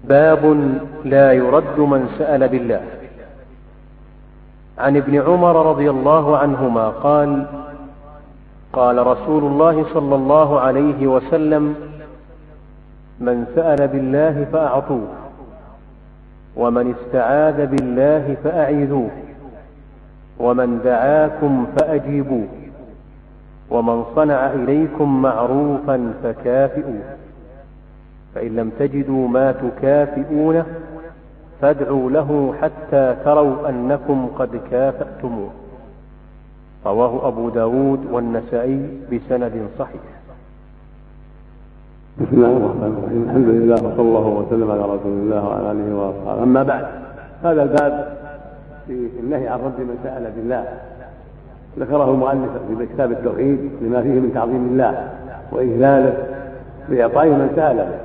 باب لا يرد من سأل بالله. عن ابن عمر رضي الله عنهما قال: قال رسول الله صلى الله عليه وسلم: من سأل بالله فأعطوه، ومن استعاذ بالله فأعيذوه، ومن دعاكم فأجيبوه، ومن صنع إليكم معروفا فكافئوه، فإن لم تجدوا ما تكافئونه فادعوا له حتى تروا أنكم قد كافأتموه. رواه أبو داود والنسائي بسند صحيح. بسم الله الرحمن الرحيم. الحمد لله وصلى الله وسلم على رسول الله وعلى آله وأصحابه. أما بعد، هذا الباب في النهي عن رد من سأل بالله ذكره المؤلف في كتاب التوحيد لما فيه من تعظيم الله وإجلاله بإعطاء من سأل به.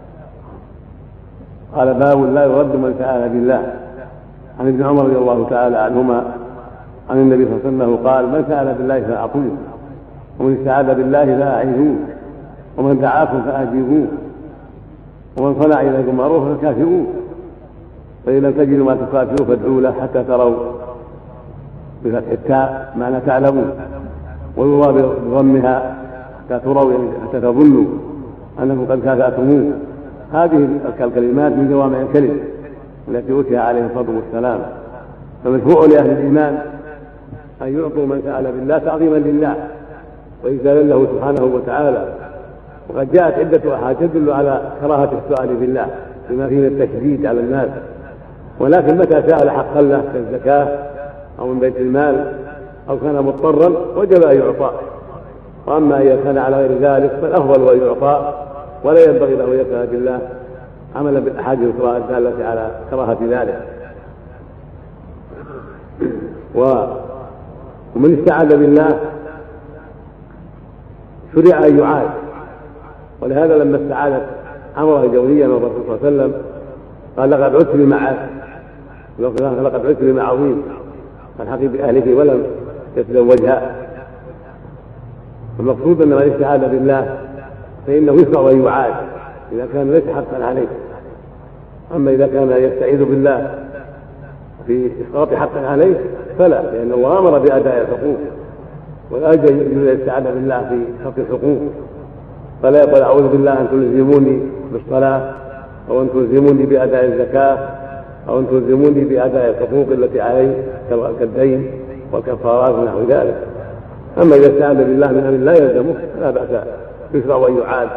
قال: باب لا يرد من سأل بالله. عن ابن عمر رضي الله تعالى عنهما عن النبي صلى الله عليه وسلم قال: من سأل بالله فأعطوه، ومن استعاذ بالله فأعيذوه، ومن دعاكم فأجيبوه، ومن صنع إليكم معروفا فكافئوه، فإن لم تجدوا ما تكافئوه فادعوا له حتى تروا بفتح التاء معنى تعلموا، ويروى بضمها حتى تروا يعني حتى تظنوا أنكم قد كافأتموه. هذه الكلمات من جوامع الكلم التي أوتي عليه الصلاة والسلام. فمشروع لأهل الإيمان أن يعطوا من سأل بالله تعظيما لله وإجلالا له سبحانه وتعالى. وقد جاءت عدة أحاديث تدل على كراهة السؤال بالله بما فيه من التشديد على الناس، ولكن متى سأل حقا له كالزكاة أو من بيت المال أو كان مضطرا وجب أن يعطى. وأما إذا كان على غير ذلك فالأفضل أن يعطى، ولا ينبغي له أن يسأل بالله عملا بالأحاديث الأخرى الدالة على كراهة ذلك. ومن استعاذ بالله شرع أن يعاذ، ولهذا لما استعاذت عمرة الجوزية من الرسول صلى الله عليه وسلم قال: لقد عدت بمعاذ، لقد عدت بمعظيم، فالحقي بأهلك ولم يسلم وجهها. المقصود أن من استعاذ بالله فإنه يشرع أن يعاذ إذا كان ليس حقا عليه. أما إذا كان يستعيذ بالله في إسقاط حق عليه فلا، لأن الله أمر بأداء الحقوق، ولا يجوز الاستعاذة بالله في حق الحقوق. فلا يقول: أعوذ بالله أن تلزموني بالصلاة، أو أن تلزموني بأداء الزكاة، أو أن تلزموني بأداء الحقوق التي عليه كالدين والكفارات ونحو ذلك. أما إذا استعاذ بالله من أمر لا يلزمه فلا بأس، يشرع أن يعاذ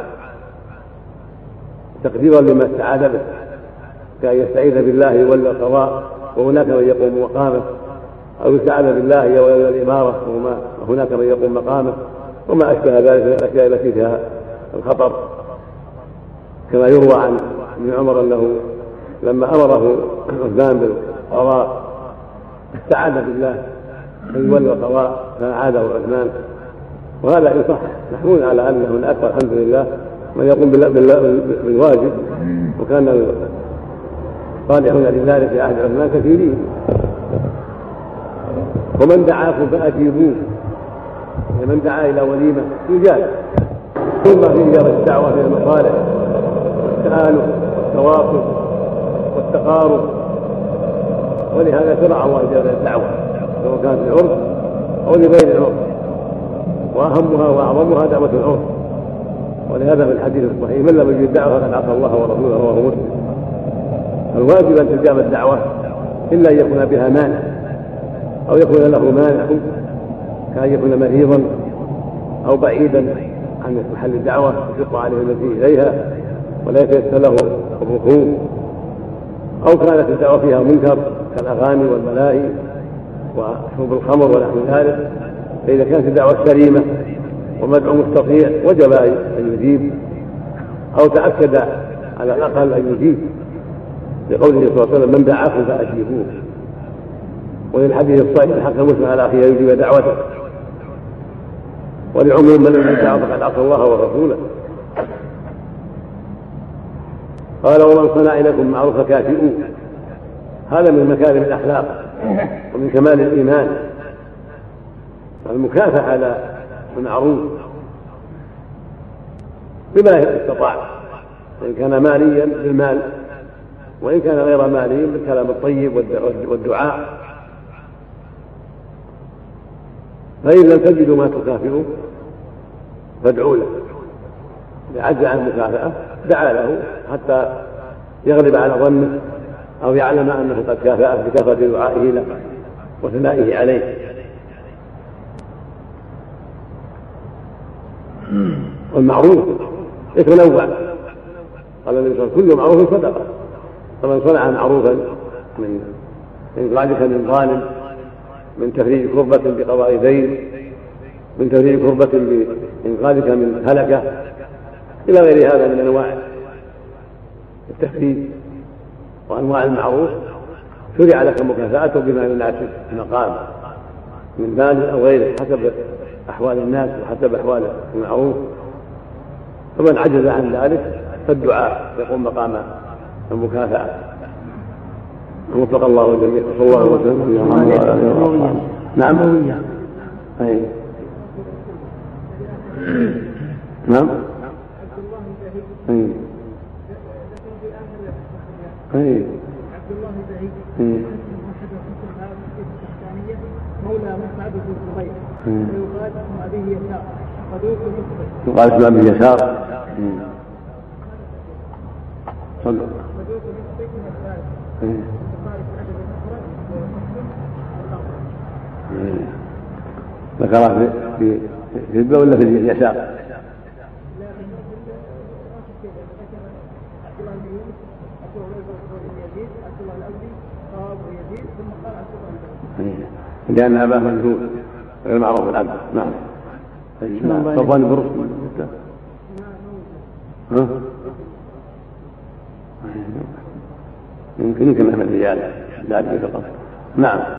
تقديرا لما استعاذ به، كأن يستعيذ بالله يولي القضاء وهناك من يقوم مقامه، أو يستعاذ بالله يولي الإمارة وهناك من يقوم مقامه، وما أشبه ذلك من الأشياء التي فيها الخطر. كما يروى عن ابن عمر أنه لما أمره عثمان بالقضاء استعاذ بالله أن يولي القضاء فأعاده عثمان. وهذا إن صح نحن على أنه من أكثر الحمد لله من يقوم بالواجب، وكان صالحون لذلك في عهد عثمان كثيرين. ومن دعاكم فأجيبوه، من دعا إلى وليمة يجاب، ثم في جرى الدعوة إلى المصالح والتآلف والتواصل والتقارب. ولهذا شرع الله جل الدعوة سواء كانت العرف أو لغير العرف، وأهمها وأعظمها دعوة العرف. ولهذا في الحديث الصحيح: من لم يجب الدعوة فقد عصى الله ورسوله، رواه مسلم. الواجب أن تجاب الدعوة إلا أن يكون بها مانع، أو يكون له مانع كأن يكون مريضا أو بعيدا عن محل الدعوة يشق عليه المسيح إليها ولا يتيسر له الركوب، أو كانت الدعوة فيها منكر كالأغاني والملاهي وشرب الخمر ونحو ذلك. فإذا كانت الدعوة سليمة ومدعو مستطيع وجب أن يجيب، أو تأكد على الأقل أن يجيب، لقوله صلى الله عليه وسلم: من دعاكم فأجيبوه. وللحديث الصحيح: حق المسلم على أخيه يجيب دعوته. ولعموم من لم يدع فقد عصى الله ورسوله. قال: ومن صنع إليكم معروفا فكافئوه. هذا من مكارم الأخلاق ومن كمال الإيمان، المكافأة على المعروف بما استطاع، إن كان ماليا بالمال وإن كان غير مالي بالكلام الطيب والدعاء. فإن لم تجدوا ما تكافئوا فادعوا له، إذا عجز عن المكافأة دعا له حتى يغلب على ظنه أو يعلم أنه قد كافأه بكثرة دعائه له وثنائه عليه. والمعروف يتنوع، قال النبي صلى الله عليه وسلم: كل معروف صدقة. فمن صنع معروفا من إنقاذك من ظالم، من تفريج كربة بقضاء دين، من تفريج كربة بإنقاذك من هلكة، إلى غير هذا من أنواع التفريج وأنواع المعروف، شرع لك مكافأته بما يناسب المقام من مال أو غيره حسب أحوال الناس وحسب أحوال المعروف. فمن عجز عن ذلك فالدعاء يقوم مقام المكافأة. وفق الله الجميع. صلى الله عليه وسلم. نعم. أي نعم. أي أي مولى مصعب بن الزبير ويقال اسم أبيه يسار صدوق مصبح. يقال اسم أبيه يسار صدوق مصبح من الثالث. ذكره في الباء ولا في اليسار؟ لأن أباه مجهول غير معروف العبد. نعم. صفوان بن رشد يمكن من الرجال ذلك فقط. نعم.